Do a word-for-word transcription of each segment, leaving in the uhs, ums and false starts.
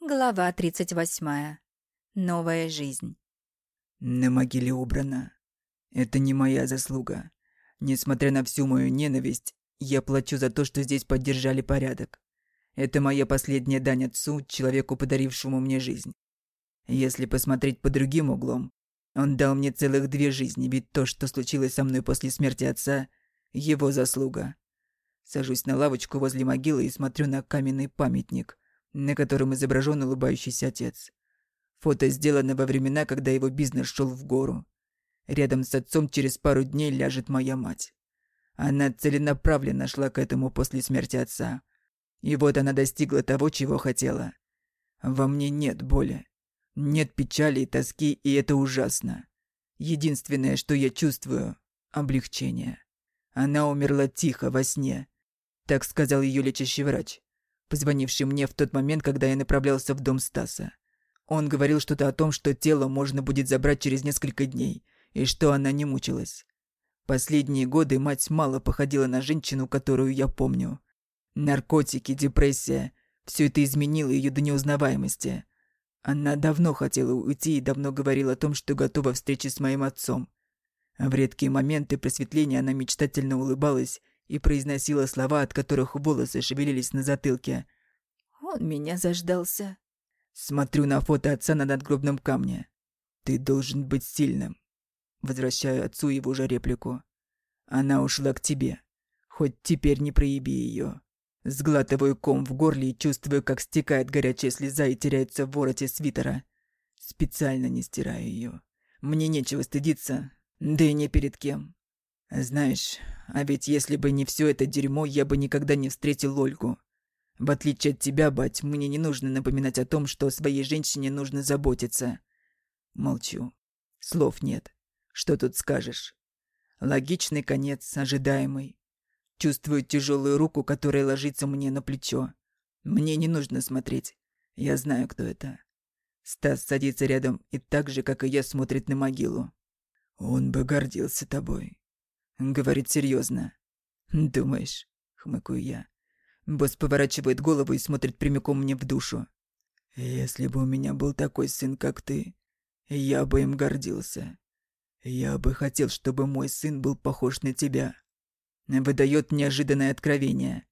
Глава тридцать восьмая. Новая жизнь. На могиле убрано. Это не моя заслуга. Несмотря на всю мою ненависть, я плачу за то, что здесь поддержали порядок. Это моя последняя дань отцу, человеку, подарившему мне жизнь. Если посмотреть под другим углом, он дал мне целых две жизни, ведь то, что случилось со мной после смерти отца, его заслуга. Сажусь на лавочку возле могилы и смотрю на каменный памятник, на котором изображен улыбающийся отец. Фото сделано во времена, когда его бизнес шел в гору. Рядом с отцом через пару дней ляжет моя мать. Она целенаправленно шла к этому после смерти отца. И вот она достигла того, чего хотела. Во мне нет боли, нет печали и тоски, и это ужасно. Единственное, что я чувствую – облегчение. Она умерла тихо, во сне. Так сказал ее лечащий врач, позвонивший мне в тот момент, когда я направлялся в дом Стаса. Он говорил что-то о том, что тело можно будет забрать через несколько дней, и что она не мучилась. Последние годы мать мало походила на женщину, которую я помню. Наркотики, депрессия – все это изменило ее до неузнаваемости. Она давно хотела уйти и давно говорила о том, что готова к встрече с моим отцом. В редкие моменты просветления она мечтательно улыбалась и произносила слова, от которых волосы шевелились на затылке. Он меня заждался. Смотрю на фото отца на надгробном камне. «Ты должен быть сильным». Возвращаю отцу его же реплику. «Она ушла к тебе. Хоть теперь не проеби ее». Сглатываю ком в горле и чувствую, как стекает горячая слеза и теряется в вороте свитера. Специально не стираю ее. Мне нечего стыдиться, да и не перед кем. Знаешь, а ведь если бы не все это дерьмо, я бы никогда не встретил Ольгу. В отличие от тебя, бать, мне не нужно напоминать о том, что о своей женщине нужно заботиться. Молчу. Слов нет. Что тут скажешь? Логичный конец, ожидаемый. Чувствую тяжелую руку, которая ложится мне на плечо. Мне не нужно смотреть. Я знаю, кто это. Стас садится рядом и так же, как и я, смотрит на могилу. Он бы гордился тобой. Говорит серьезно. Думаешь? Хмыкаю я. Босс поворачивает голову и смотрит прямиком мне в душу. Если бы у меня был такой сын, как ты, я бы им гордился. Я бы хотел, чтобы мой сын был похож на тебя. Выдает неожиданное откровение.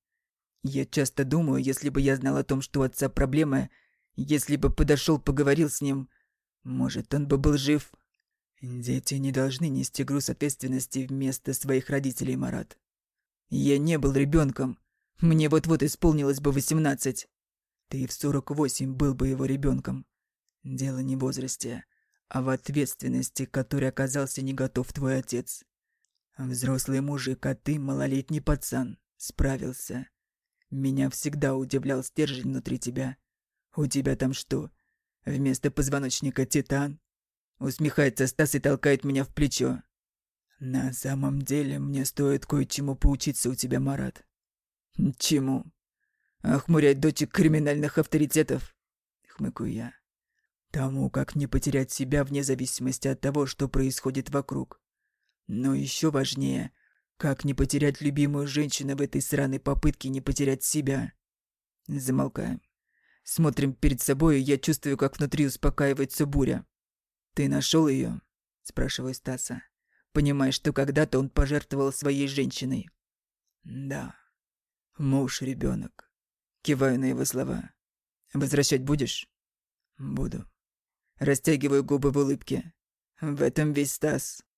Я часто думаю, если бы я знал о том, что у отца проблемы, если бы подошел, поговорил с ним, может, он бы был жив. Дети не должны нести груз ответственности вместо своих родителей, Марат. Я не был ребенком. Мне вот-вот исполнилось бы восемнадцать. Ты в сорок восемь был бы его ребенком. Дело не в возрасте, а в ответственности, которой оказался не готов твой отец. Взрослый мужик, а ты малолетний пацан. Справился. Меня всегда удивлял стержень внутри тебя. У тебя там что, вместо позвоночника титан? Усмехается Стас и толкает меня в плечо. На самом деле, мне стоит кое-чему поучиться у тебя, Марат. Чему? Охмурять дочек криминальных авторитетов? Хмыкаю я. Тому, как не потерять себя вне зависимости от того, что происходит вокруг. Но еще важнее, как не потерять любимую женщину в этой сраной попытке не потерять себя. Замолкаем. Смотрим перед собой, и я чувствую, как внутри успокаивается буря. «Ты нашел ее?» – спрашиваю Стаса, понимая, что когда-то он пожертвовал своей женщиной. «Да. Муж, ребенок». Киваю на его слова. «Возвращать будешь?» «Буду». Растягиваю губы в улыбке. В этом весь Стас.